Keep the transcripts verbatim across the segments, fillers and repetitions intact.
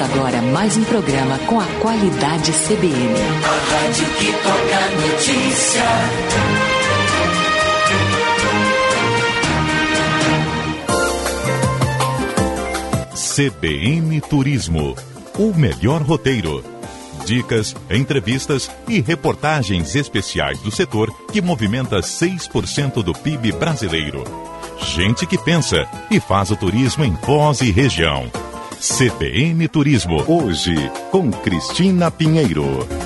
agora mais um programa com a qualidade C B N. A rádio que toca notícia. C B N Turismo, o melhor roteiro. Dicas, entrevistas e reportagens especiais do setor que movimenta seis por cento do P I B brasileiro. Gente que pensa e faz o turismo em Foz e região. C B N Turismo, hoje, com Cristina Pinheiro.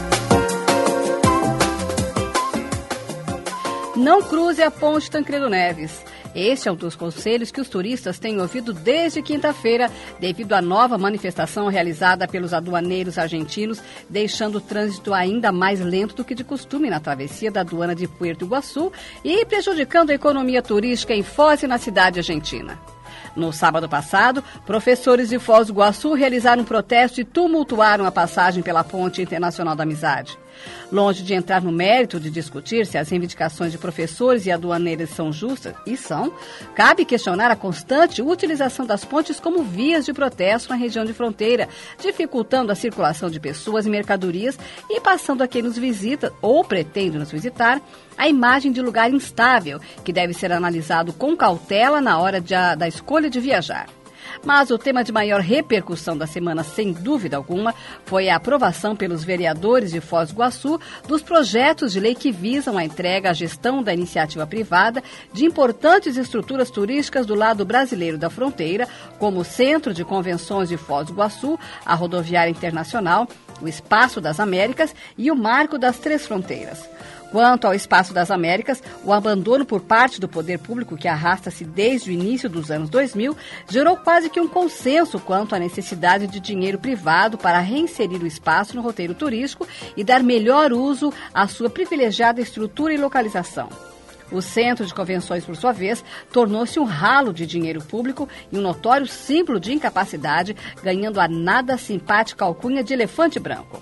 Não cruze a ponte Tancredo Neves. Este é um dos conselhos que os turistas têm ouvido desde quinta-feira, devido à nova manifestação realizada pelos aduaneiros argentinos, deixando o trânsito ainda mais lento do que de costume na travessia da aduana de Puerto Iguaçu e prejudicando a economia turística em Foz e na cidade argentina. No sábado passado, professores de Foz do Iguaçu realizaram um protesto e tumultuaram a passagem pela Ponte Internacional da Amizade. Longe de entrar no mérito de discutir se as reivindicações de professores e aduaneiros são justas, e são, cabe questionar a constante utilização das pontes como vias de protesto na região de fronteira, dificultando a circulação de pessoas e mercadorias e passando a quem nos visita ou pretende nos visitar a imagem de lugar instável, que deve ser analisado com cautela na hora de a, da escolha de viajar. Mas o tema de maior repercussão da semana, sem dúvida alguma, foi a aprovação pelos vereadores de Foz do Iguaçu dos projetos de lei que visam a entrega à gestão da iniciativa privada de importantes estruturas turísticas do lado brasileiro da fronteira, como o Centro de Convenções de Foz do Iguaçu, a Rodoviária Internacional, o Espaço das Américas e o Marco das Três Fronteiras. Quanto ao Espaço das Américas, o abandono por parte do poder público, que arrasta-se desde o início dos anos dois mil, gerou quase que um consenso quanto à necessidade de dinheiro privado para reinserir o espaço no roteiro turístico e dar melhor uso à sua privilegiada estrutura e localização. O Centro de Convenções, por sua vez, tornou-se um ralo de dinheiro público e um notório símbolo de incapacidade, ganhando a nada simpática alcunha de elefante branco.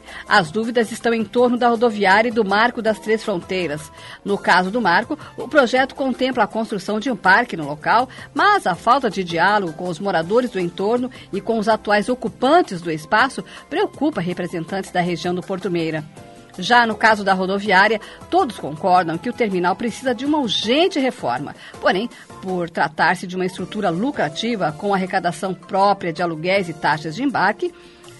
As dúvidas estão em torno da rodoviária e do Marco das Três Fronteiras. No caso do Marco, o projeto contempla a construção de um parque no local, mas a falta de diálogo com os moradores do entorno e com os atuais ocupantes do espaço preocupa representantes da região do Porto Meira. Já no caso da rodoviária, todos concordam que o terminal precisa de uma urgente reforma. Porém, por tratar-se de uma estrutura lucrativa com arrecadação própria de aluguéis e taxas de embarque,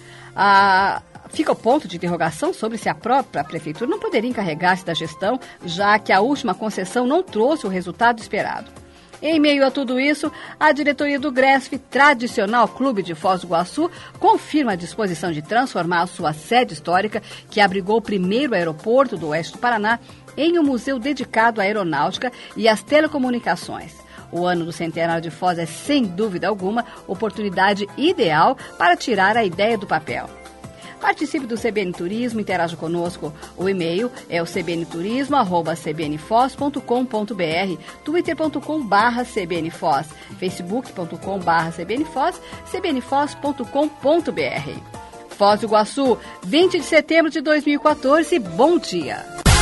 a... fica o ponto de interrogação sobre se a própria prefeitura não poderia encarregar-se da gestão, já que a última concessão não trouxe o resultado esperado. Em meio a tudo isso, a diretoria do GRESF, tradicional clube de Foz do Iguaçu, confirma a disposição de transformar a sua sede histórica, que abrigou o primeiro aeroporto do oeste do Paraná, em um museu dedicado à aeronáutica e às telecomunicações. O ano do centenário de Foz é, sem dúvida alguma, oportunidade ideal para tirar a ideia do papel. Participe do C B N Turismo, interaja conosco. O e-mail é o c b n turismo arroba c b n foz ponto com ponto b r, twitter ponto com barra c b n foz, facebook ponto com barra c b n foz, c b n foz ponto com ponto b r. Foz do Iguaçu, vinte de setembro de dois mil e quatorze, bom dia!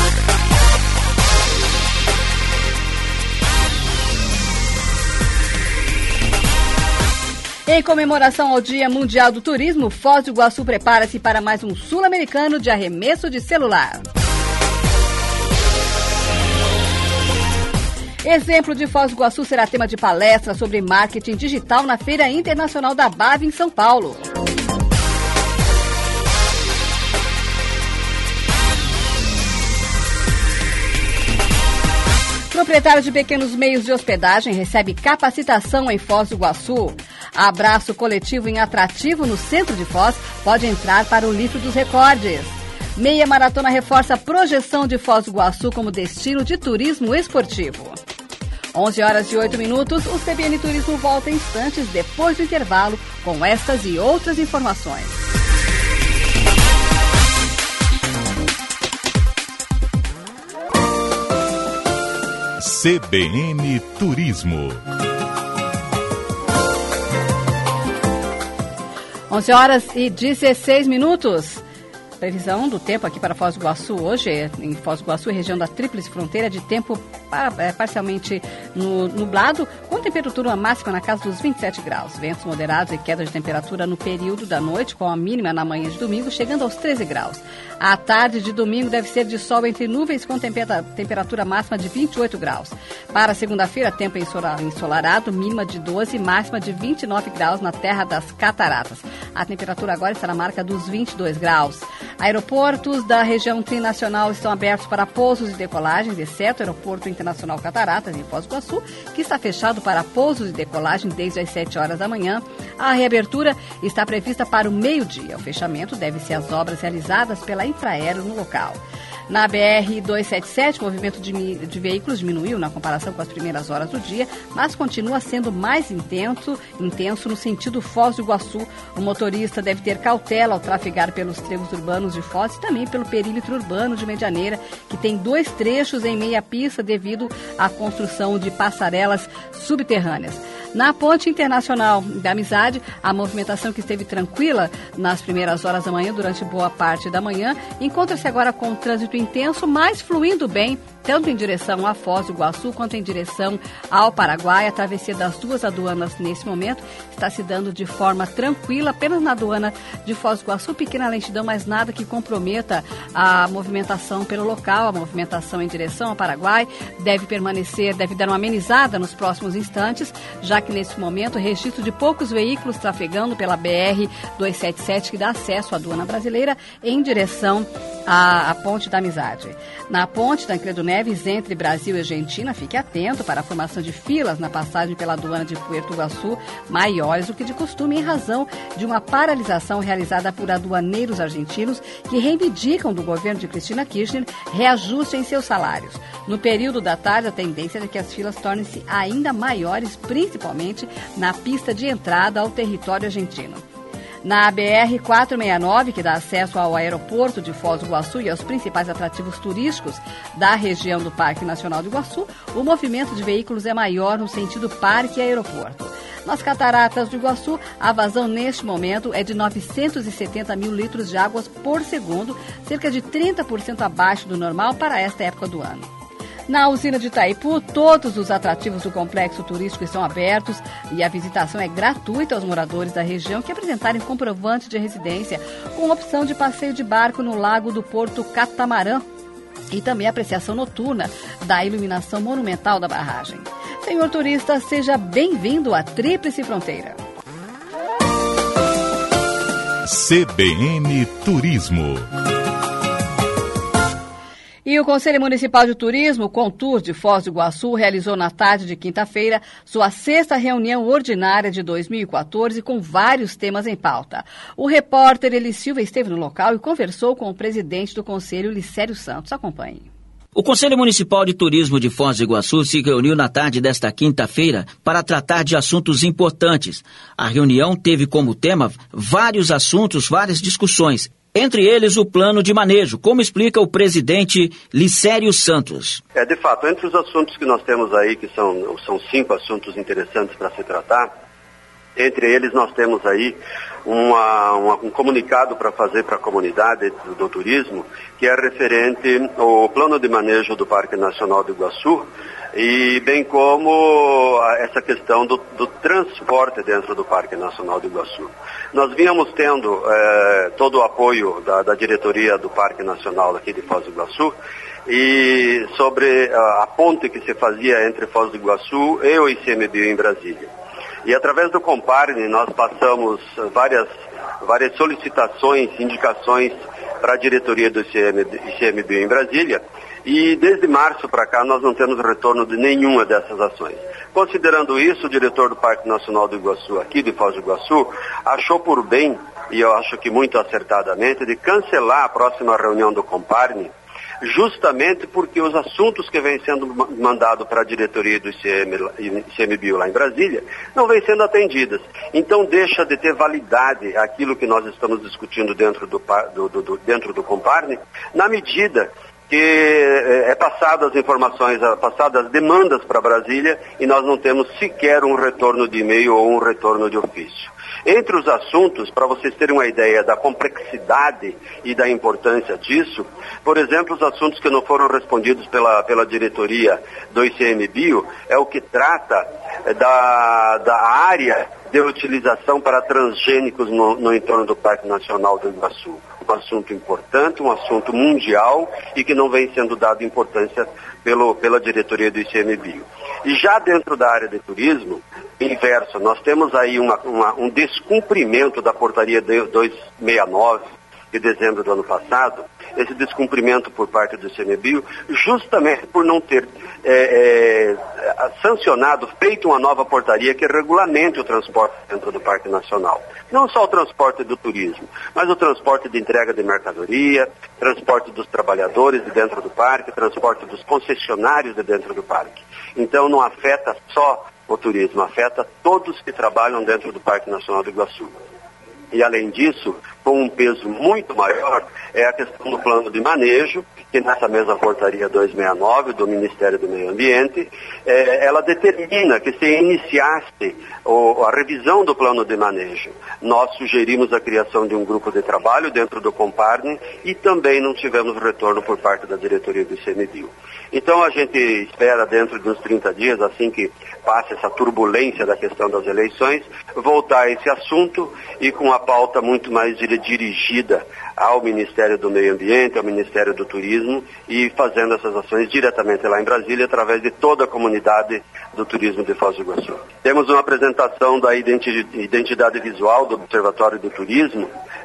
Em comemoração ao Dia Mundial do Turismo, Foz do Iguaçu prepara-se para mais um sul-americano de arremesso de celular. Exemplo de Foz do Iguaçu será tema de palestra sobre marketing digital na Feira Internacional da B A V em São Paulo. Proprietário de pequenos meios de hospedagem recebe capacitação em Foz do Iguaçu. Abraço coletivo em atrativo no centro de Foz pode entrar para o livro dos recordes. Meia Maratona reforça a projeção de Foz do Iguaçu como destino de turismo esportivo. onze horas e oito minutos, o C B N Turismo volta em instantes depois do intervalo com estas e outras informações. C B N Turismo. onze horas e dezesseis minutos. Previsão do tempo aqui para Foz do Iguaçu hoje, em Foz do Iguaçu, região da Tríplice Fronteira, de tempo é, parcialmente nublado, com temperatura máxima na casa dos vinte e sete graus. Ventos moderados e queda de temperatura no período da noite, com a mínima na manhã de domingo, chegando aos treze graus. A tarde de domingo deve ser de sol entre nuvens, com temperatura máxima de vinte e oito graus. Para segunda-feira, tempo ensolarado, mínima de doze, máxima de vinte e nove graus na Terra das Cataratas. A temperatura agora está na marca dos vinte e dois graus. Aeroportos da região trinacional estão abertos para pousos e decolagens, exceto o Aeroporto Internacional Cataratas, em Foz do Iguaçu, que está fechado para pousos e decolagem desde as sete horas da manhã. A reabertura está prevista para o meio-dia. O fechamento deve-se às obras realizadas pela Infraero no local. Na B R duzentos e setenta e sete, o movimento de, de veículos diminuiu na comparação com as primeiras horas do dia, mas continua sendo mais intenso, intenso no sentido Foz do Iguaçu. O motorista deve ter cautela ao trafegar pelos trechos urbanos de Foz e também pelo perímetro urbano de Medianeira, que tem dois trechos em meia pista devido à construção de passarelas subterrâneas. Na Ponte Internacional da Amizade, a movimentação que esteve tranquila nas primeiras horas da manhã, durante boa parte da manhã, encontra-se agora com o trânsito intenso, mas fluindo bem, tanto em direção a Foz do Iguaçu quanto em direção ao Paraguai. A travessia das duas aduanas nesse momento está se dando de forma tranquila, apenas na aduana de Foz do Iguaçu, pequena lentidão, mas nada que comprometa a movimentação pelo local. A movimentação em direção ao Paraguai deve permanecer, deve dar uma amenizada nos próximos instantes, já que nesse momento registro de poucos veículos trafegando pela B R duzentos e setenta e sete, que dá acesso à aduana brasileira em direção à, à Ponte da Amizade. Na Ponte Tancredo Neves, entre Brasil e Argentina, fique atento para a formação de filas na passagem pela aduana de Puerto Iguaçu, maiores do que de costume, em razão de uma paralisação realizada por aduaneiros argentinos que reivindicam do governo de Cristina Kirchner reajuste em seus salários. No período da tarde, a tendência é que as filas tornem-se ainda maiores, principalmente na pista de entrada ao território argentino. Na B R quatrocentos e sessenta e nove, que dá acesso ao aeroporto de Foz do Iguaçu e aos principais atrativos turísticos da região do Parque Nacional do Iguaçu, o movimento de veículos é maior no sentido parque e aeroporto. Nas Cataratas do Iguaçu, a vazão neste momento é de novecentos e setenta mil litros de água por segundo, cerca de trinta por cento abaixo do normal para esta época do ano. Na usina de Itaipu, todos os atrativos do complexo turístico estão abertos e a visitação é gratuita aos moradores da região que apresentarem comprovante de residência, com opção de passeio de barco no lago do Porto Catamarã e também apreciação noturna da iluminação monumental da barragem. Senhor turista, seja bem-vindo à Tríplice Fronteira. C B N Turismo. E o Conselho Municipal de Turismo, Contur de Foz do Iguaçu, realizou na tarde de quinta-feira sua sexta reunião ordinária de dois mil e quatorze, com vários temas em pauta. O repórter Eli Silva esteve no local e conversou com o presidente do Conselho, Licério Santos. Acompanhe. O Conselho Municipal de Turismo de Foz do Iguaçu se reuniu na tarde desta quinta-feira para tratar de assuntos importantes. A reunião teve como tema vários assuntos, várias discussões. Entre eles, o plano de manejo, como explica o presidente Licério Santos. É, de fato, entre os assuntos que nós temos aí, que são, são cinco assuntos interessantes para se tratar, entre eles nós temos aí uma, uma, um comunicado para fazer para a comunidade do, do turismo, que é referente ao plano de manejo do Parque Nacional do Iguaçu, e bem como essa questão do, do transporte dentro do Parque Nacional do Iguaçu. Nós vínhamos tendo eh, todo o apoio da, da diretoria do Parque Nacional aqui de Foz do Iguaçu, e sobre a, a ponte que se fazia entre Foz do Iguaçu e o I C M B I em Brasília. E através do Comparne nós passamos várias, várias solicitações, indicações para a diretoria do I C M B I em Brasília, e desde março para cá nós não temos retorno de nenhuma dessas ações. Considerando isso, o diretor do Parque Nacional do Iguaçu, aqui de Foz do Iguaçu, achou por bem, e eu acho que muito acertadamente, de cancelar a próxima reunião do Comparne, justamente porque os assuntos que vêm sendo mandados para a diretoria do I C M B I lá em Brasília não vêm sendo atendidas. Então deixa de ter validade aquilo que nós estamos discutindo dentro do, do, do, dentro do Comparne, na medida que é passado as informações, passadas as demandas para Brasília, e nós não temos sequer um retorno de e-mail ou um retorno de ofício. Entre os assuntos, para vocês terem uma ideia da complexidade e da importância disso, por exemplo, os assuntos que não foram respondidos pela, pela diretoria do ICMBio é o que trata da, da área de utilização para transgênicos no, no entorno do Parque Nacional do Iguaçu. Um assunto importante, um assunto mundial e que não vem sendo dado importância pelo, pela diretoria do ICMBio. E já dentro da área de turismo, inverso, nós temos aí uma, uma, um descumprimento da portaria duzentos e sessenta e nove de dezembro do ano passado, esse descumprimento por parte do ICMBio, justamente por não ter é, é, sancionado, feito uma nova portaria que regulamente o transporte dentro do Parque Nacional. Não só o transporte do turismo, mas o transporte de entrega de mercadoria, transporte dos trabalhadores de dentro do parque, transporte dos concessionários de dentro do parque. Então não afeta só o turismo, afeta todos que trabalham dentro do Parque Nacional do Iguaçu. E, além disso, com um peso muito maior, é a questão do plano de manejo, que nessa mesma portaria duzentos e sessenta e nove do Ministério do Meio Ambiente, é, ela determina que se iniciasse o, a revisão do plano de manejo. Nós sugerimos a criação de um grupo de trabalho dentro do Comparne e também não tivemos retorno por parte da diretoria do ICMBio. Então a gente espera, dentro de uns trinta dias, assim que passe essa turbulência da questão das eleições, voltar a esse assunto e com a pauta muito mais dirigida ao Ministério do Meio Ambiente, ao Ministério do Turismo e fazendo essas ações diretamente lá em Brasília, através de toda a comunidade do turismo de Foz do Iguaçu. Temos uma apresentação da identidade visual do Observatório do Turismo,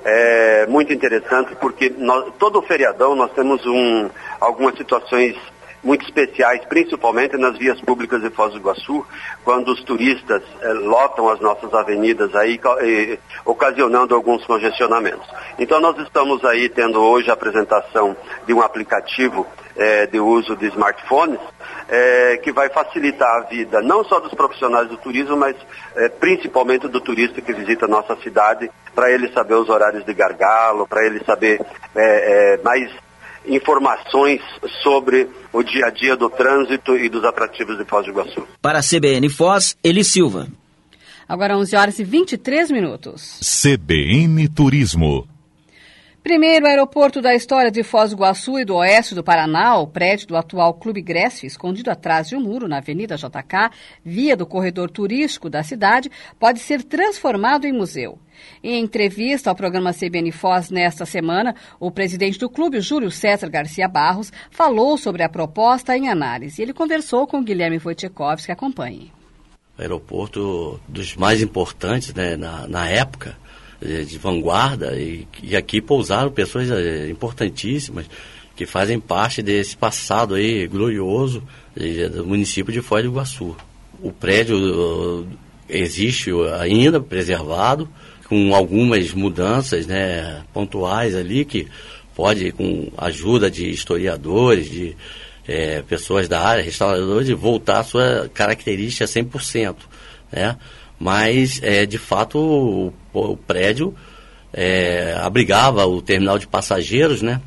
é muito interessante porque nós, todo feriadão nós temos um, algumas situações muito especiais, principalmente nas vias públicas de Foz do Iguaçu, quando os turistas eh, lotam as nossas avenidas aí, eh, ocasionando alguns congestionamentos. Então nós estamos aí tendo hoje a apresentação de um aplicativo eh, de uso de smartphones, eh, que vai facilitar a vida não só dos profissionais do turismo, mas eh, principalmente do turista que visita a nossa cidade, para ele saber os horários de gargalo, para ele saber eh, eh, mais informações sobre o dia a dia do trânsito e dos atrativos de Foz do Iguaçu. Para a C B N Foz, Eli Silva. Agora onze horas e vinte e três minutos. C B N Turismo. Primeiro aeroporto da história de Foz do Iguaçu e do oeste do Paraná, o prédio do atual Clube Gresf, escondido atrás de um muro na Avenida J K, via do corredor turístico da cidade, pode ser transformado em museu. Em entrevista ao programa C B N Foz nesta semana, o presidente do clube, Júlio César Garcia Barros, falou sobre a proposta em análise. Ele conversou com Guilherme Wojciechowski, que acompanhe. O aeroporto dos mais importantes, né, na, na época, de vanguarda, e, e aqui pousaram pessoas é, importantíssimas que fazem parte desse passado aí glorioso é, do município de Foz do Iguaçu. O prédio uh, existe ainda, preservado, com algumas mudanças, né, pontuais ali, que pode, com a ajuda de historiadores, de é, pessoas da área, restauradores, voltar a sua característica cem por cento, né? Mas, é, de fato, o, o prédio é, abrigava o terminal de passageiros, né,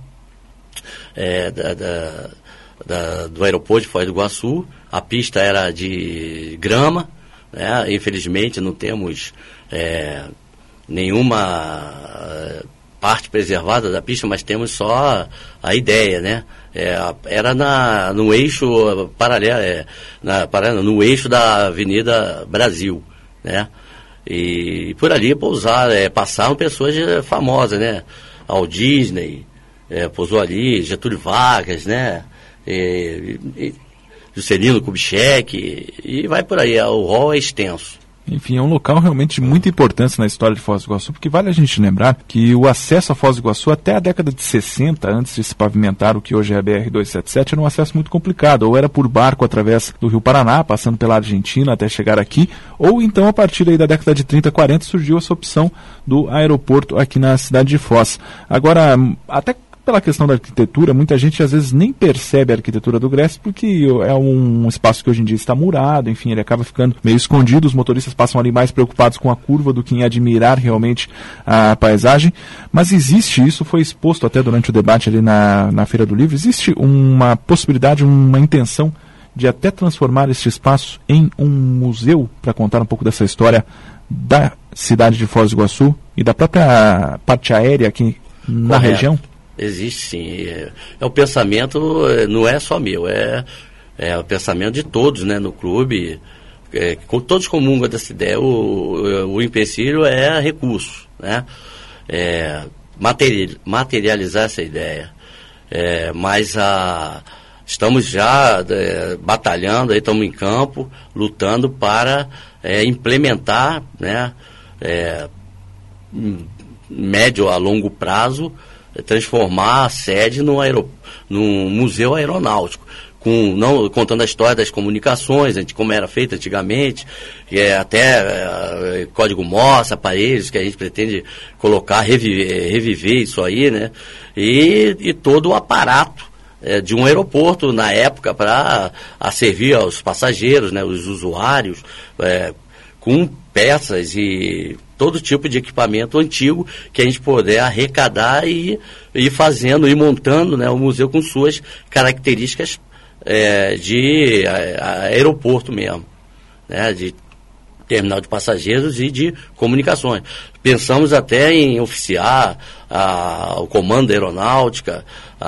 é, da, da, da, do aeroporto de Foz do Iguaçu. A pista era de grama, né? Infelizmente não temos é, nenhuma parte preservada da pista, mas temos só a ideia, né? É, era na, no eixo paralelo, é, na, paralelo, no eixo da Avenida Brasil, né? E, e por ali pousar, é, passaram pessoas famosas, né? Walt Disney é, pousou ali, Getúlio Vargas, né? E, e, Juscelino Kubitschek, e vai por aí, o rol é extenso. Enfim, é um local realmente de muita importância na história de Foz do Iguaçu, porque vale a gente lembrar que o acesso a Foz do Iguaçu até a década de sessenta, antes de se pavimentar o que hoje é a B R duzentos e setenta e sete, era um acesso muito complicado, ou era por barco através do Rio Paraná, passando pela Argentina até chegar aqui, ou então a partir aí da década de trinta, quarenta surgiu essa opção do aeroporto aqui na cidade de Foz. Agora, até pela questão da arquitetura, muita gente às vezes nem percebe a arquitetura do Gresf, porque é um espaço que hoje em dia está murado, enfim, ele acaba ficando meio escondido, os motoristas passam ali mais preocupados com a curva do que em admirar realmente a paisagem, mas existe, isso foi exposto até durante o debate ali na, na Feira do Livro, existe uma possibilidade, uma intenção de até transformar este espaço em um museu para contar um pouco dessa história da cidade de Foz do Iguaçu e da própria parte aérea aqui na Correto. região? Existe sim. É, é o pensamento, não é só meu, é, é o pensamento de todos, né, no clube. É, todos comungam dessa ideia. O, o empecilho é recurso, né? É, material, materializar essa ideia. É, mas a, estamos já é, batalhando, aí estamos em campo, lutando para é, implementar, né, é, médio a longo prazo, é, transformar a sede num, aero, num museu aeronáutico. Com, não, contando a história das comunicações, como era feito antigamente, que é até é, código Morse, aparelhos que a gente pretende colocar, reviver, reviver isso aí, né? E, e todo o aparato é, de um aeroporto na época para servir aos passageiros, né, os usuários, é, com peças e todo tipo de equipamento antigo que a gente puder arrecadar e ir fazendo, ir montando, né, o museu com suas características É, de a, a aeroporto mesmo, né, de terminal de passageiros e de comunicações. Pensamos até em oficiar a, o comando da aeronáutica,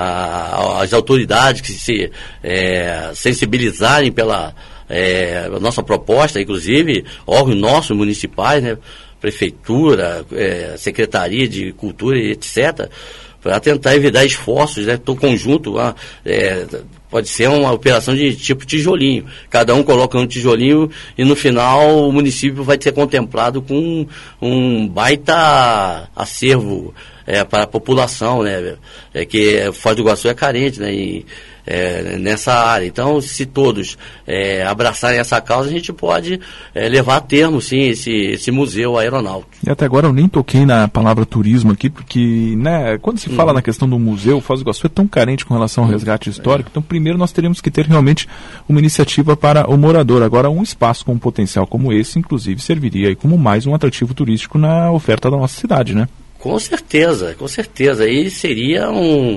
a, as autoridades que se é, sensibilizarem pela é, nossa proposta, inclusive órgãos nossos municipais, né, prefeitura, é, secretaria de cultura e etcétera, para tentar evitar esforços, né, todo conjunto, ah, é, pode ser uma operação de tipo tijolinho. Cada um coloca um tijolinho e no final o município vai ser contemplado com um baita acervo é, para a população, né? É que Foz do Iguaçu é carente, né? E, é, nessa área. Então, se todos é, abraçarem essa causa, a gente pode é, levar a termo, sim, esse, esse museu aeronáutico. E até agora eu nem toquei na palavra turismo aqui, porque, né, quando se fala uhum. na questão do museu, Foz do Iguaçu é tão carente com relação ao resgate histórico, é. Então primeiro nós teríamos que ter realmente uma iniciativa para o morador. Agora, um espaço com um potencial como esse, inclusive, serviria aí como mais um atrativo turístico na oferta da nossa cidade, né? Com certeza, com certeza. Aí seria um...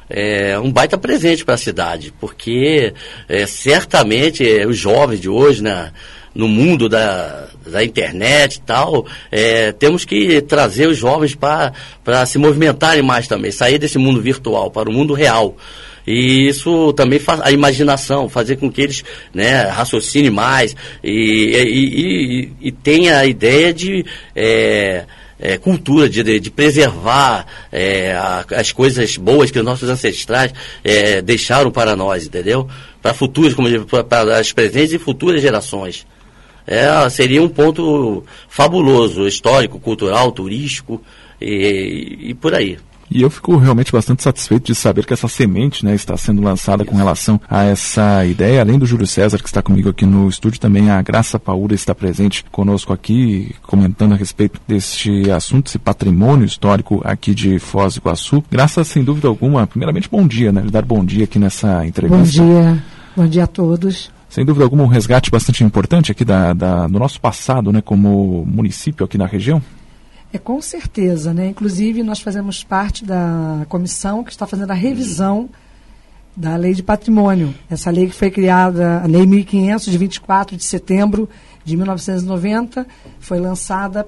É um baita presente para a cidade, porque é, certamente é, os jovens de hoje, né, no mundo da, da internet e tal, é, temos que trazer os jovens para se movimentarem mais também, sair desse mundo virtual para o mundo real. E isso também faz a imaginação, fazer com que eles, né, raciocinem mais e, e, e, e tenha a ideia de... É, É, cultura, de, de, de preservar é, a, as coisas boas que os nossos ancestrais é, deixaram para nós, entendeu? Para futuras, como para as presentes e futuras gerações. É, seria um ponto fabuloso, histórico, cultural, turístico e, e por aí. E eu fico realmente bastante satisfeito de saber que essa semente, né, está sendo lançada com relação a essa ideia. Além do Júlio César, que está comigo aqui no estúdio, também a Graça Paura está presente conosco aqui, comentando a respeito deste assunto, esse patrimônio histórico aqui de Foz do Iguaçu. Graça, sem dúvida alguma, primeiramente bom dia, né? Dar bom dia aqui nessa entrevista. Bom dia, bom dia a todos. Sem dúvida alguma, um resgate bastante importante aqui da, da, do nosso passado, né, como município aqui na região. É, com certeza, né? Inclusive nós fazemos parte da comissão que está fazendo a revisão da Lei de Patrimônio. Essa lei que foi criada, a Lei mil e quinhentos, de vinte e quatro de setembro de mil novecentos e noventa, foi lançada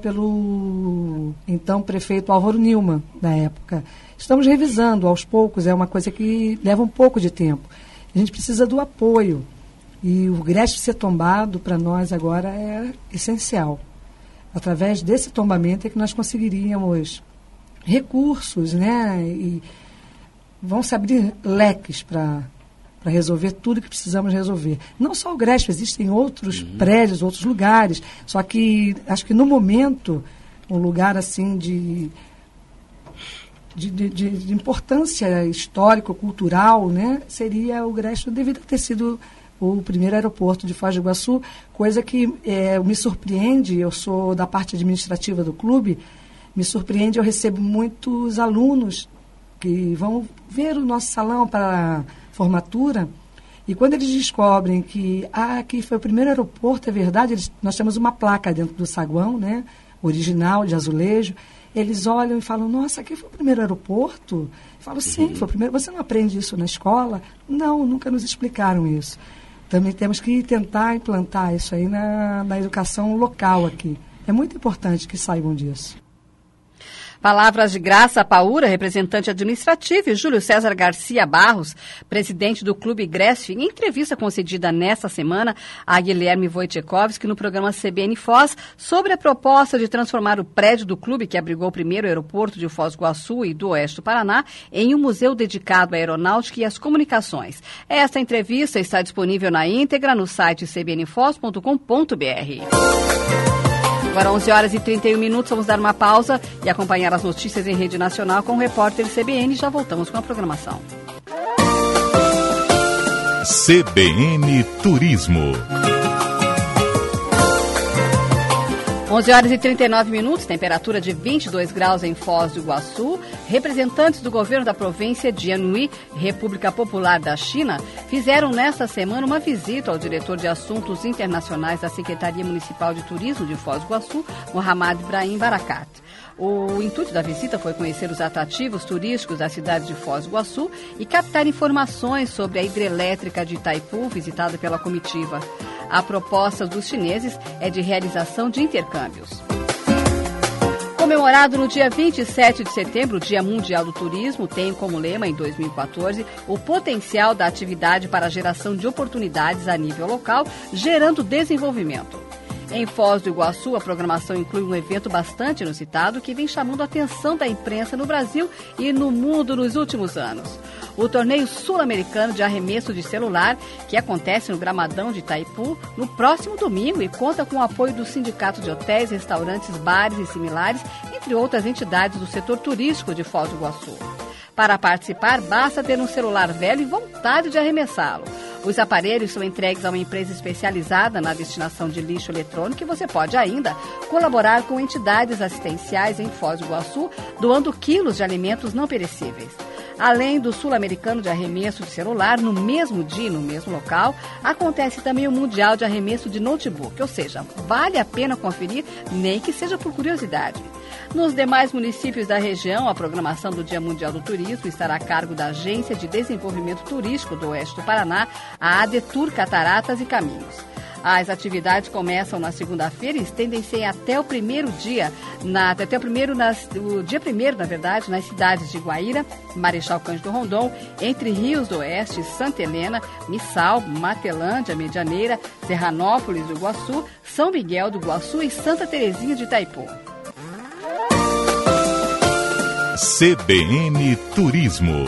pelo então prefeito Álvaro Nilman, na época. Estamos revisando aos poucos, é uma coisa que leva um pouco de tempo. A gente precisa do apoio e o Gresf ser tombado para nós agora é essencial. Através desse tombamento é que nós conseguiríamos recursos, né? E vão se abrir leques para para resolver tudo que precisamos resolver. Não só o Gresf, existem outros uhum. prédios, outros lugares, só que acho que no momento, um lugar assim de, de, de, de importância histórico-cultural, né? Seria o Gresf, deveria ter sido o primeiro aeroporto de Foz do Iguaçu, coisa que é, me surpreende. Eu sou da parte administrativa do clube, me surpreende, eu recebo muitos alunos que vão ver o nosso salão para formatura, e quando eles descobrem que ah, aqui foi o primeiro aeroporto, é verdade, eles, nós temos uma placa dentro do saguão, né, original, de azulejo, eles olham e falam, nossa, aqui foi o primeiro aeroporto? Eu falo, sim, foi o primeiro. Você não aprende isso na escola? Não, nunca nos explicaram isso. também temos que tentar implantar isso aí na, na educação local aqui. É muito importante que saibam disso. Palavras de Graça Paura, representante administrativo, e Júlio César Garcia Barros, presidente do Clube Gresf, em entrevista concedida nesta semana a Guilherme Wojciechowski no programa C B N Foz, sobre a proposta de transformar o prédio do clube, que abrigou o primeiro aeroporto de Foz do Iguaçu e do Oeste do Paraná, em um museu dedicado à aeronáutica e às comunicações. Esta entrevista está disponível na íntegra no site c b n foz ponto com ponto b r. Agora onze horas e trinta e um minutos, vamos dar uma pausa e acompanhar as notícias em rede nacional com o repórter C B N. Já voltamos com a programação. C B N Turismo. onze horas e trinta e nove minutos, temperatura de vinte e dois graus em Foz do Iguaçu. Representantes do governo da província de Anhui, República Popular da China, fizeram nesta semana uma visita ao diretor de Assuntos Internacionais da Secretaria Municipal de Turismo de Foz do Iguaçu, Mohamed Ibrahim Barakat. O intuito da visita foi conhecer os atrativos turísticos da cidade de Foz do Iguaçu e captar informações sobre a hidrelétrica de Itaipu, visitada pela comitiva. A proposta dos chineses é de realização de intercâmbios. Comemorado no dia vinte e sete de setembro, o Dia Mundial do Turismo tem como lema, em dois mil e quatorze, o potencial da atividade para a geração de oportunidades a nível local, gerando desenvolvimento. Em Foz do Iguaçu, a programação inclui um evento bastante inusitado que vem chamando a atenção da imprensa no Brasil e no mundo nos últimos anos. O torneio sul-americano de arremesso de celular, que acontece no Gramadão de Itaipu, no próximo domingo, e conta com o apoio do Sindicato de Hotéis, Restaurantes, Bares e similares, entre outras entidades do setor turístico de Foz do Iguaçu. Para participar, basta ter um celular velho e vontade de arremessá-lo. Os aparelhos são entregues a uma empresa especializada na destinação de lixo eletrônico e você pode ainda colaborar com entidades assistenciais em Foz do Iguaçu, doando quilos de alimentos não perecíveis. Além do sul-americano de arremesso de celular, no mesmo dia e no mesmo local, acontece também o Mundial de Arremesso de Notebook, ou seja, vale a pena conferir, nem que seja por curiosidade. Nos demais municípios da região, a programação do Dia Mundial do Turismo estará a cargo da Agência de Desenvolvimento Turístico do Oeste do Paraná, a ADETUR Cataratas e Caminhos. As atividades começam na segunda-feira e estendem-se até o primeiro dia, na, até o, primeiro nas, o dia primeiro, na verdade, nas cidades de Guaíra, Marechal Cândido Rondon, Entre Rios do Oeste, Santa Helena, Missal, Matelândia, Medianeira, Serranópolis do Iguaçu, São Miguel do Iguaçu e Santa Terezinha de Itaipu. C B N Turismo.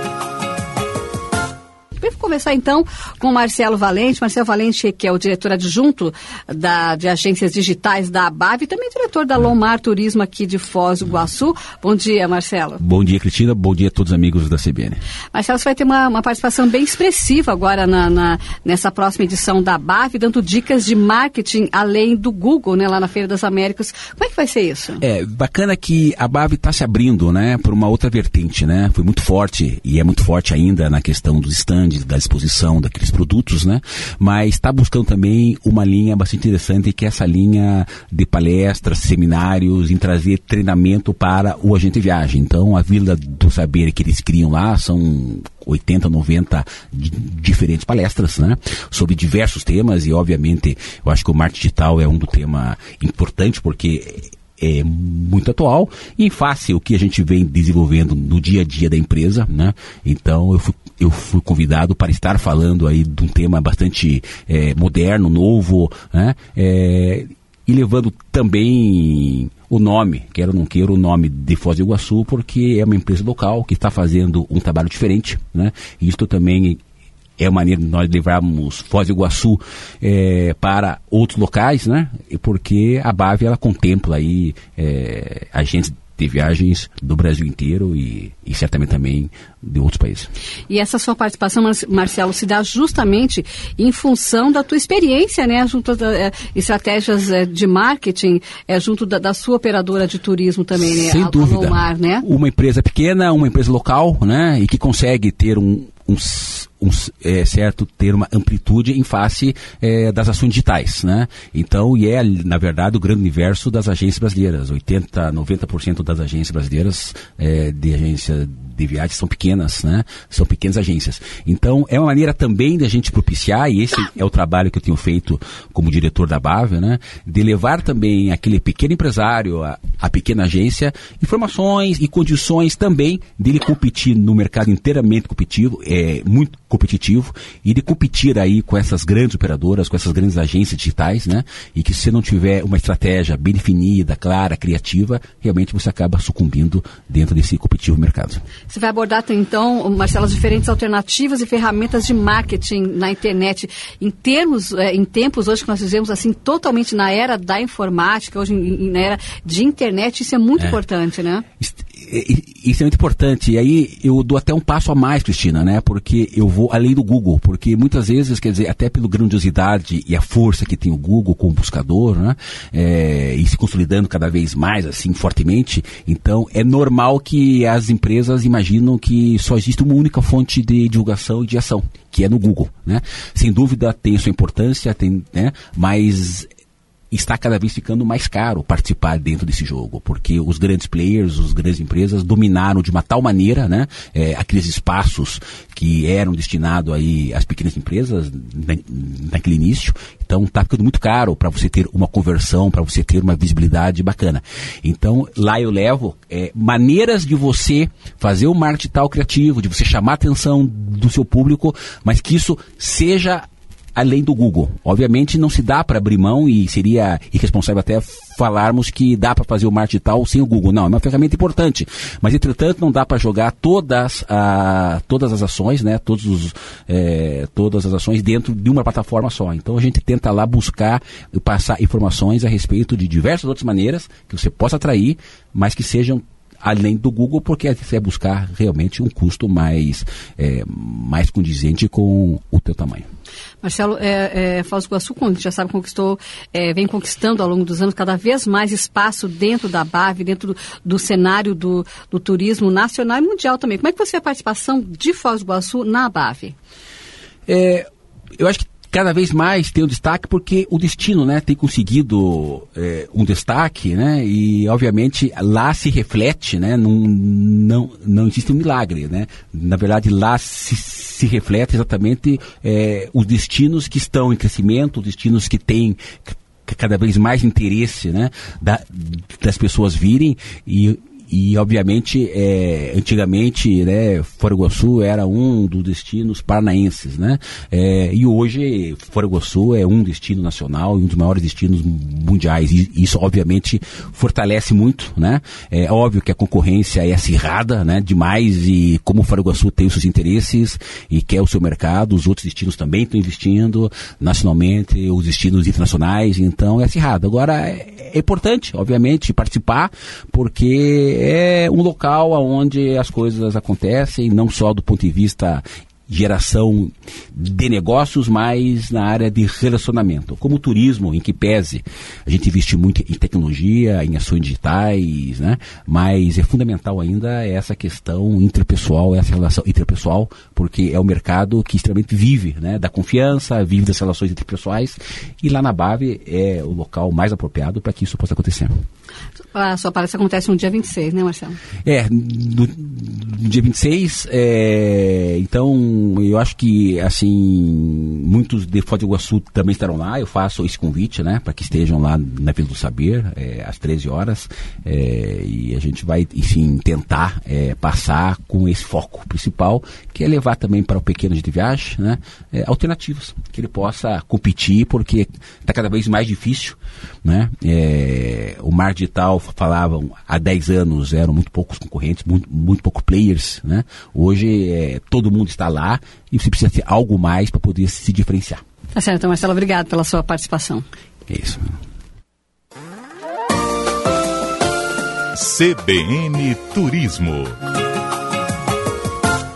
Vamos começar então com o Marcelo Valente. Marcelo Valente, que é o diretor adjunto da, de agências digitais da ABAV e também diretor da Lomar Turismo aqui de Foz do Iguaçu. Bom dia, Marcelo. Bom dia, Cristina. Bom dia a todos os amigos da C B N. Marcelo, você vai ter uma, uma participação bem expressiva agora na, na, nessa próxima edição da ABAV, dando dicas de marketing além do Google, né, lá na Feira das Américas. Como é que vai ser isso? É bacana que a ABAV está se abrindo, né, por uma outra vertente, né? Foi muito forte e é muito forte ainda na questão dos stands, da exposição daqueles produtos, né? Mas está buscando também uma linha bastante interessante, que é essa linha de palestras, seminários, em trazer treinamento para o agente de viagem. Então, a Vila do Saber que eles criam lá são oitenta, noventa d- diferentes palestras, né? Sobre diversos temas e, obviamente, eu acho que o marketing digital é um do tema importante, porque é muito atual e em face o que a gente vem desenvolvendo no dia a dia da empresa, né? Então eu fui, eu fui convidado para estar falando aí de um tema bastante é, moderno, novo, né? É, e levando também o nome, quero ou não quero, o nome de Foz do Iguaçu, porque é uma empresa local que está fazendo um trabalho diferente, né? E isso também é uma maneira de nós levarmos Foz do Iguaçu é, para outros locais, né? Porque a ABAV, ela contempla aí é, agentes de viagens do Brasil inteiro e, e certamente também de outros países. E essa sua participação, Marcelo, se dá justamente em função da tua experiência, né? Junto a é, estratégias é, de marketing, é, junto da, da sua operadora de turismo também, né? Sem a, dúvida. A Lomar, né? Uma empresa pequena, uma empresa local, né? E que consegue ter um Um, um, é, certo, ter uma amplitude em face é, das ações digitais, né? Então, e é, na verdade, o grande universo das agências brasileiras. oitenta, noventa por cento das agências brasileiras, é, de agência de viagem são pequenas, né? São pequenas agências. Então, é uma maneira também da gente propiciar, e esse é o trabalho que eu tenho feito como diretor da Bavio, né? De levar também aquele pequeno empresário, a, a pequena agência, informações e condições também dele competir no mercado inteiramente competitivo, é, muito competitivo, e de competir aí com essas grandes operadoras, com essas grandes agências digitais, né? E que se você não tiver uma estratégia bem definida, clara, criativa, realmente você acaba sucumbindo dentro desse competitivo mercado. Você vai abordar então, Marcelo, as diferentes alternativas e ferramentas de marketing na internet, em termos, é, em tempos hoje que nós vivemos assim, totalmente na era da informática, hoje em, na era de internet, isso é muito é. importante, né? Isso é muito importante. E aí eu dou até um passo a mais, Cristina, né? Porque eu vou além do Google, porque muitas vezes, quer dizer, até pela grandiosidade e a força que tem o Google como buscador, né? É, e se consolidando cada vez mais, assim, fortemente, então é normal que as empresas imaginam que só existe uma única fonte de divulgação e de ação, que é no Google, né? Sem dúvida tem sua importância, tem, né? Mas está cada vez ficando mais caro participar dentro desse jogo, porque os grandes players, as grandes empresas dominaram de uma tal maneira, né, é, aqueles espaços que eram destinados aí às pequenas empresas na, naquele início. Então está ficando muito caro para você ter uma conversão, para você ter uma visibilidade bacana. Então lá eu levo é, maneiras de você fazer o marketing tal criativo, de você chamar a atenção do seu público, mas que isso seja além do Google. Obviamente não se dá para abrir mão, e seria irresponsável até falarmos que dá para fazer o marketing tal sem o Google. Não, é uma ferramenta importante, mas entretanto não dá para jogar todas, a, todas as ações, né, todos os, é, todas as ações dentro de uma plataforma só. Então a gente tenta lá buscar e passar informações a respeito de diversas outras maneiras que você possa atrair, mas que sejam além do Google, porque você vai buscar realmente um custo mais, é, mais condizente com o teu tamanho. Marcelo, é, é, Foz do Iguaçu, como a gente já sabe, conquistou, é, vem conquistando ao longo dos anos cada vez mais espaço dentro da Bavio, dentro do, do cenário do, do turismo nacional e mundial também. Como é que você vê a participação de Foz do Iguaçu na Bavio? É, eu acho que cada vez mais tem um destaque porque o destino, né, tem conseguido é, um destaque, né, e obviamente lá se reflete, né, num, não, não existe um milagre, né, na verdade lá se, se reflete exatamente é, os destinos que estão em crescimento, os destinos que têm cada vez mais interesse, né, da, das pessoas virem. e E, obviamente, é, antigamente, né, Foz do Iguaçu era um dos destinos paranaenses, né? É, e hoje, Foz do Iguaçu é um destino nacional e um dos maiores destinos mundiais. E isso, obviamente, fortalece muito, né? É óbvio que a concorrência é acirrada, né, demais, e como Foz do Iguaçu tem os seus interesses e quer o seu mercado, os outros destinos também estão investindo nacionalmente, os destinos internacionais, então é acirrado. Agora, é, é importante, obviamente, participar, porque é um local onde as coisas acontecem, não só do ponto de vista geração de negócios, mas na área de relacionamento. Como o turismo, em que pese, a gente investe muito em tecnologia, em ações digitais, né? Mas é fundamental ainda essa questão interpessoal, essa relação interpessoal, porque é um mercado que extremamente vive, né, da confiança, vive das relações interpessoais, e lá na Bavio é o local mais apropriado para que isso possa acontecer. A sua palestra acontece no dia vinte e seis, né, Marcelo? É, no, no dia vinte e seis, é, então eu acho que, assim, muitos de Foz do Iguaçu também estarão lá. Eu faço esse convite, né, para que estejam lá na Vila do Saber, é, às treze horas, é, e a gente vai, enfim, tentar é, passar com esse foco principal, que é levar também para o pequeno de viagem, né, é, alternativas, que ele possa competir, porque está cada vez mais difícil, né, é, o marketing digital, falavam, há dez anos eram muito poucos concorrentes, muito, muito poucos players, né? Hoje é, todo mundo está lá e você precisa ter algo mais para poder se diferenciar. Tá certo, então, Marcelo, obrigado pela sua participação. É isso. C B N Turismo.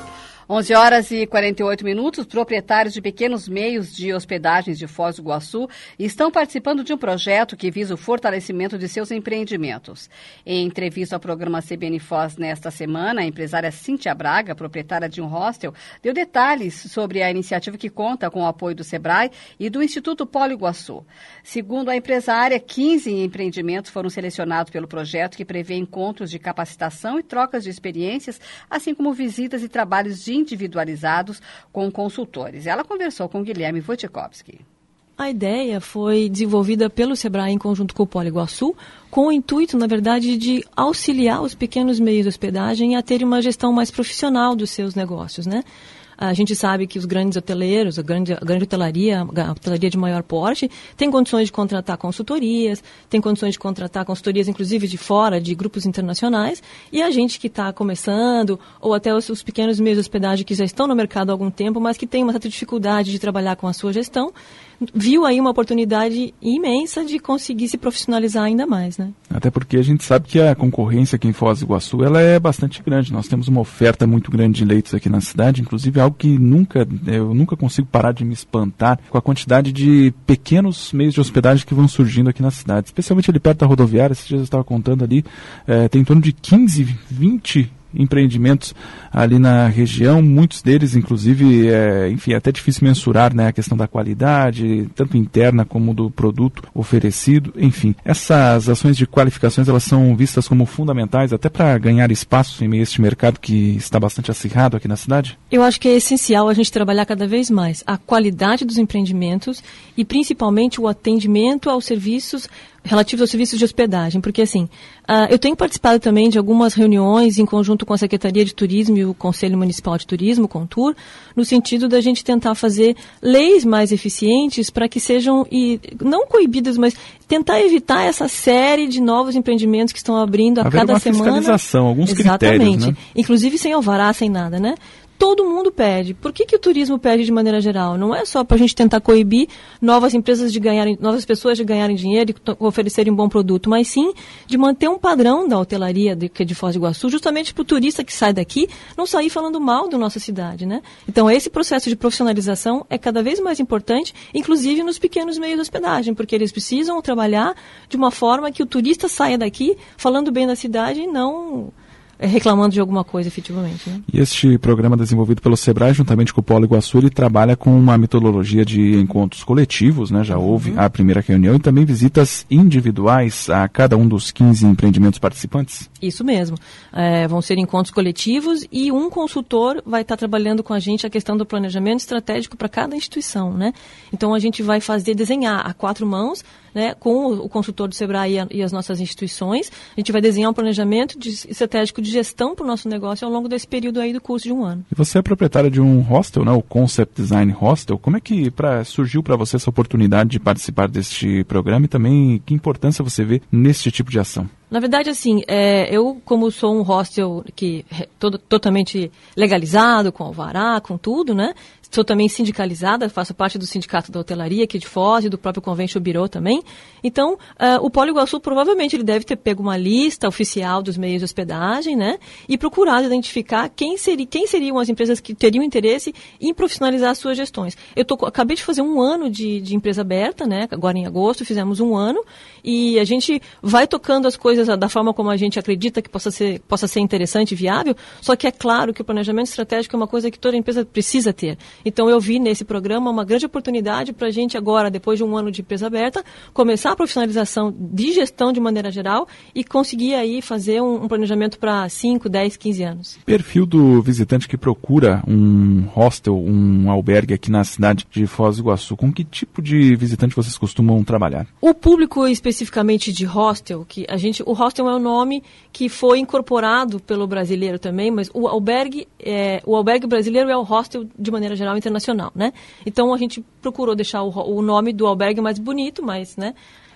onze horas e quarenta e oito minutos, proprietários de pequenos meios de hospedagens de Foz do Iguaçu estão participando de um projeto que visa o fortalecimento de seus empreendimentos. Em entrevista ao programa C B N Foz nesta semana, a empresária Cíntia Braga, proprietária de um hostel, deu detalhes sobre a iniciativa que conta com o apoio do Sebrae e do Instituto Polo Iguaçu. Segundo a empresária, quinze empreendimentos foram selecionados pelo projeto, que prevê encontros de capacitação e trocas de experiências, assim como visitas e trabalhos individualizados com consultores. Ela conversou com Guilherme Wojciechowski. A ideia foi desenvolvida pelo Sebrae em conjunto com o Polo Iguaçu, com o intuito, na verdade, de auxiliar os pequenos meios de hospedagem a terem uma gestão mais profissional dos seus negócios, né? A gente sabe que os grandes hoteleiros, a grande, a grande hotelaria, a hotelaria de maior porte, tem condições de contratar consultorias, tem condições de contratar consultorias, inclusive, de fora, de grupos internacionais, e a gente que está começando, ou até os, os pequenos meios de hospedagem que já estão no mercado há algum tempo, mas que têm uma certa dificuldade de trabalhar com a sua gestão, viu aí uma oportunidade imensa de conseguir se profissionalizar ainda mais, né? Até porque a gente sabe que a concorrência aqui em Foz do Iguaçu, ela é bastante grande. Nós temos uma oferta muito grande de leitos aqui na cidade, inclusive algo que nunca, eu nunca consigo parar de me espantar com a quantidade de pequenos meios de hospedagem que vão surgindo aqui na cidade, especialmente ali perto da rodoviária. Esses dias eu estava contando ali, é, tem em torno de quinze, vinte empreendimentos ali na região, muitos deles, inclusive, é, enfim, é até difícil mensurar, né, a questão da qualidade, tanto interna como do produto oferecido. Enfim, essas ações de qualificações, elas são vistas como fundamentais até para ganhar espaço em meio a este mercado que está bastante acirrado aqui na cidade? Eu acho que é essencial a gente trabalhar cada vez mais a qualidade dos empreendimentos e principalmente o atendimento aos serviços relativos aos serviços de hospedagem, porque assim, uh, eu tenho participado também de algumas reuniões em conjunto com a Secretaria de Turismo e o Conselho Municipal de Turismo, CONTUR, no sentido da gente tentar fazer leis mais eficientes para que sejam, e não coibidas, mas tentar evitar essa série de novos empreendimentos que estão abrindo a Haver cada uma semana. Fiscalização, alguns Exatamente. Critérios, né? Inclusive sem alvará, sem nada, né? Todo mundo pede. Por que que o turismo pede de maneira geral? Não é só para a gente tentar coibir novas empresas de ganharem, novas pessoas de ganharem dinheiro e oferecerem um bom produto, mas sim de manter um padrão da hotelaria de, de Foz do Iguaçu, justamente para o turista que sai daqui não sair falando mal da nossa cidade, né? Então esse processo de profissionalização é cada vez mais importante, inclusive nos pequenos meios de hospedagem, porque eles precisam trabalhar de uma forma que o turista saia daqui falando bem da cidade e não reclamando de alguma coisa, efetivamente, né? E este programa desenvolvido pelo Sebrae, juntamente com o Polo Iguaçu, ele trabalha com uma metodologia de encontros coletivos, né? Já uhum. houve a primeira reunião e também visitas individuais a cada um dos quinze empreendimentos participantes? Isso mesmo. É, vão ser encontros coletivos e um consultor vai estar trabalhando com a gente a questão do planejamento estratégico para cada instituição, né? Então a gente vai fazer, desenhar a quatro mãos, né, com o, o consultor do Sebrae e, a, e as nossas instituições. A gente vai desenhar um planejamento de, estratégico de gestão para o nosso negócio ao longo desse período aí do curso de um ano. E você é proprietária de um hostel, né, o Concept Design Hostel. Como é que pra, surgiu para você essa oportunidade de participar deste programa e também que importância você vê nesse tipo de ação? Na verdade, assim, é, eu, como sou um hostel que é todo, totalmente legalizado, com alvará, com tudo, né? Sou também sindicalizada, faço parte do sindicato da hotelaria aqui de Foz e do próprio Convention Bureau também. Então, uh, o Polo Iguaçu provavelmente ele deve ter pego uma lista oficial dos meios de hospedagem, né? E procurado identificar quem, seria, quem seriam as empresas que teriam interesse em profissionalizar as suas gestões. Eu tô, acabei de fazer um ano de, de empresa aberta, né? Agora em agosto fizemos um ano e a gente vai tocando as coisas da forma como a gente acredita que possa ser, possa ser interessante e viável, só que é claro que o planejamento estratégico é uma coisa que toda empresa precisa ter. Então eu vi nesse programa uma grande oportunidade para a gente agora, depois de um ano de empresa aberta, começar a profissionalização de gestão de maneira geral e conseguir aí fazer um, um planejamento para cinco, dez, quinze anos. Perfil do visitante que procura um hostel, um albergue aqui na cidade de Foz do Iguaçu, com que tipo de visitante vocês costumam trabalhar? O público especificamente de hostel, que a gente, o hostel é um nome que foi incorporado pelo brasileiro também, mas o albergue, é, o albergue brasileiro é o hostel de maneira geral internacional, né? Então a gente procurou deixar o, o nome do albergue mais bonito, mais, né,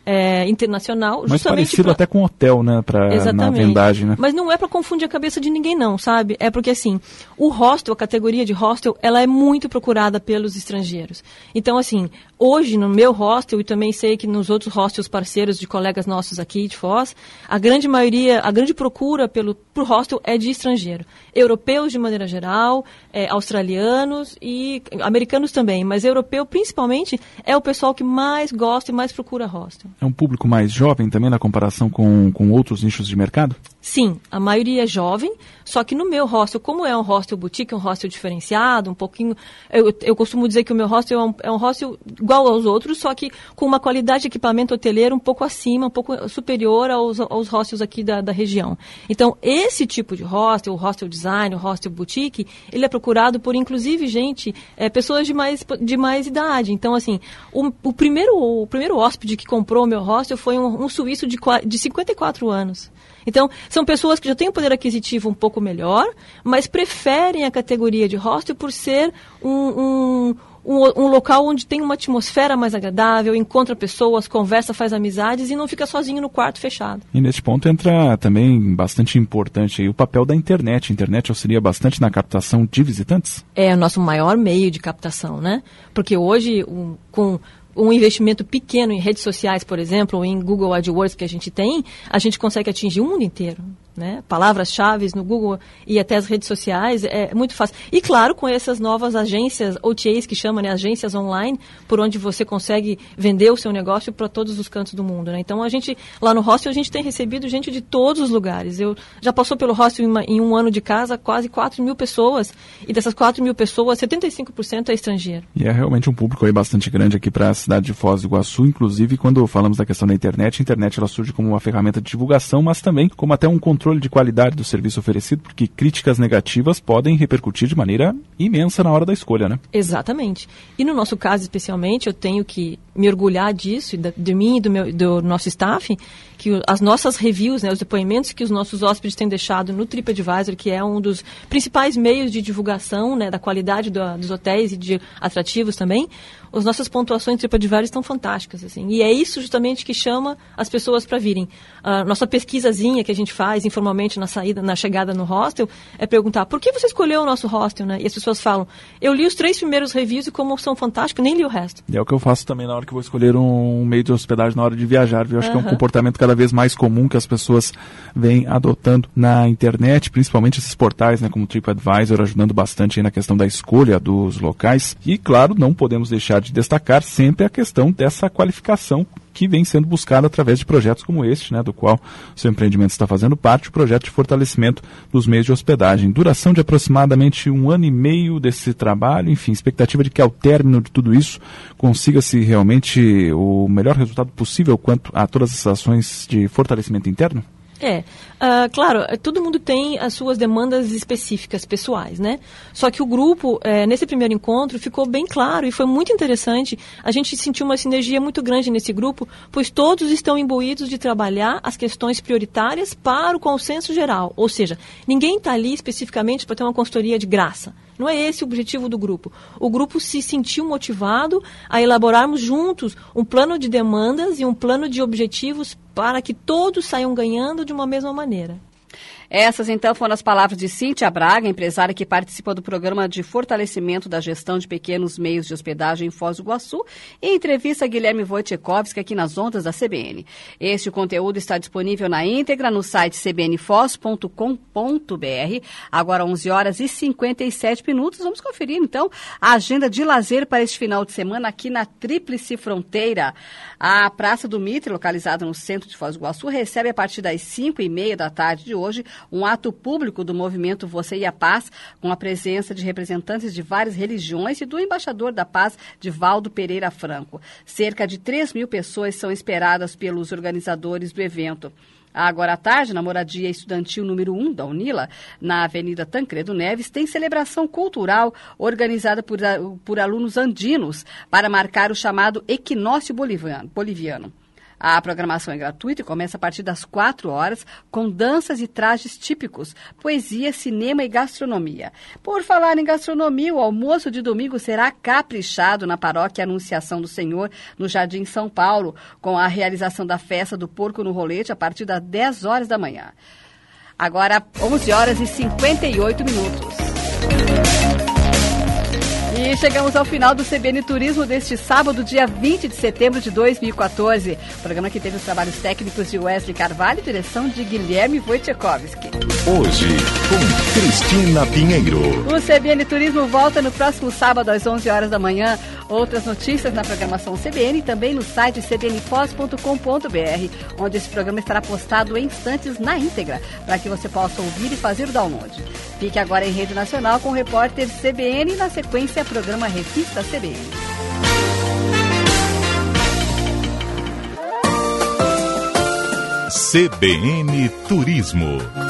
é, internacional. Mas justamente parecido pra... até com hotel, né? Pra, na vendagem, né? Mas não é para confundir a cabeça de ninguém, não, sabe? É porque, assim, o hostel, a categoria de hostel, ela é muito procurada pelos estrangeiros. Então, assim, hoje no meu hostel, e também sei que nos outros hostels parceiros de colegas nossos aqui de Foz, a grande maioria, a grande procura pelo pro hostel é de estrangeiro. Europeus de maneira geral, é, australianos e americanos também, mas europeu principalmente é o pessoal que mais gosta e mais procura hostel. É um público mais jovem também na comparação com, com outros nichos de mercado? Sim, a maioria é jovem, só que no meu hostel, como é um hostel boutique, um hostel diferenciado, um pouquinho... Eu, eu costumo dizer que o meu hostel é um, é um hostel igual aos outros, só que com uma qualidade de equipamento hoteleiro um pouco acima, um pouco superior aos, aos hostels aqui da, da região. Então, esse tipo de hostel, o hostel design, o hostel boutique, ele é procurado por, inclusive, gente, é, pessoas de mais, de mais idade. Então, assim, o, o, primeiro, o primeiro hóspede que comprou o meu hostel foi um, um suíço de, de cinquenta e quatro anos. Então, são pessoas que já têm um poder aquisitivo um pouco melhor, mas preferem a categoria de hostel por ser um, um, um, um local onde tem uma atmosfera mais agradável, encontra pessoas, conversa, faz amizades e não fica sozinho no quarto fechado. E nesse ponto entra também bastante importante aí o papel da internet. A internet auxilia bastante na captação de visitantes? É o nosso maior meio de captação, né? Porque hoje, um, com... um investimento pequeno em redes sociais, por exemplo, ou em Google AdWords que a gente tem, a gente consegue atingir o mundo inteiro, né? Palavras-chave no Google e até as redes sociais é muito fácil. E claro, com essas novas agências, O T As que chamam, né? Agências online, por onde você consegue vender o seu negócio para todos os cantos do mundo, né? Então a gente, lá no hostel, a gente tem recebido gente de todos os lugares. Eu já passou pelo hostel em, uma, em um ano de casa quase quatro mil pessoas, e dessas quatro mil pessoas, setenta e cinco por cento é estrangeiro. E é realmente um público aí bastante grande aqui para a cidade de Foz do Iguaçu. Inclusive, quando falamos da questão da internet, a internet ela surge como uma ferramenta de divulgação, mas também como até um controle de qualidade do serviço oferecido, porque críticas negativas podem repercutir de maneira imensa na hora da escolha, né? Exatamente. E no nosso caso, especialmente, eu tenho que me orgulhar disso, de, de mim e do, meu, do nosso staff, que as nossas reviews, né, os depoimentos que os nossos hóspedes têm deixado no TripAdvisor, que é um dos principais meios de divulgação, né, da qualidade do, dos hotéis e de atrativos também, as nossas pontuações TripAdvisor estão fantásticas, assim. E é isso justamente que chama as pessoas para virem. A nossa pesquisazinha que a gente faz informalmente na saída, na chegada no hostel, é perguntar: por que você escolheu o nosso hostel, né? E as pessoas falam: eu li os três primeiros reviews e como são fantásticos, nem li o resto. E é o que eu faço também na hora que vou escolher um meio de hospedagem na hora de viajar, viu? Eu acho uhum. que é um comportamento cada vez mais comum que as pessoas vêm adotando na internet, principalmente esses portais, né, como o TripAdvisor, ajudando bastante aí na questão da escolha dos locais. E, claro, não podemos deixar de destacar sempre a questão dessa qualificação que vem sendo buscada através de projetos como este, né, do qual o seu empreendimento está fazendo parte, o projeto de fortalecimento dos meios de hospedagem. Duração de aproximadamente um ano e meio desse trabalho, enfim, expectativa de que ao término de tudo isso consiga-se realmente o melhor resultado possível quanto a todas essas ações de fortalecimento interno? É, uh, claro, todo mundo tem as suas demandas específicas, pessoais, né? Só que o grupo, é, nesse primeiro encontro, ficou bem claro e foi muito interessante. A gente sentiu uma sinergia muito grande nesse grupo, pois todos estão imbuídos de trabalhar as questões prioritárias para o consenso geral. Ou seja, ninguém está ali especificamente para ter uma consultoria de graça. Não é esse o objetivo do grupo. O grupo se sentiu motivado a elaborarmos juntos um plano de demandas e um plano de objetivos para que todos saiam ganhando de uma mesma maneira. Essas, então, foram as palavras de Cíntia Braga, empresária que participa do programa de fortalecimento da gestão de pequenos meios de hospedagem em Foz do Iguaçu, e entrevista a Guilherme Wojciechowski aqui nas ondas da C B N. Este conteúdo está disponível na íntegra no site c b n foz ponto com ponto b r. Agora onze horas e cinquenta e sete minutos. Vamos conferir, então, a agenda de lazer para este final de semana aqui na Tríplice Fronteira. A Praça do Mitre, localizada no centro de Foz do Iguaçu, recebe a partir das cinco e meia da tarde de hoje um ato público do movimento Você e a Paz, com a presença de representantes de várias religiões e do embaixador da paz, Divaldo Pereira Franco. Cerca de três mil pessoas são esperadas pelos organizadores do evento. Agora à tarde, na moradia estudantil número um da UNILA, na Avenida Tancredo Neves, tem celebração cultural organizada por, por alunos andinos para marcar o chamado equinócio boliviano. boliviano. A programação é gratuita e começa a partir das quatro horas, com danças e trajes típicos, poesia, cinema e gastronomia. Por falar em gastronomia, o almoço de domingo será caprichado na paróquia Anunciação do Senhor, no Jardim São Paulo, com a realização da festa do porco no rolete a partir das dez horas da manhã. Agora, onze horas e cinquenta e oito minutos. E chegamos ao final do C B N Turismo deste sábado, dia vinte de setembro de dois mil e quatorze. Programa que teve os trabalhos técnicos de Wesley Carvalho e direção de Guilherme Wojciechowski. Hoje, com Cristina Pinheiro. O C B N Turismo volta no próximo sábado às onze horas da manhã. Outras notícias na programação C B N e também no site c b n foz ponto com ponto b r, onde esse programa estará postado em instantes na íntegra, para que você possa ouvir e fazer o download. Fique agora em rede nacional com o repórter C B N e na sequência programa Revista C B N. C B N Turismo.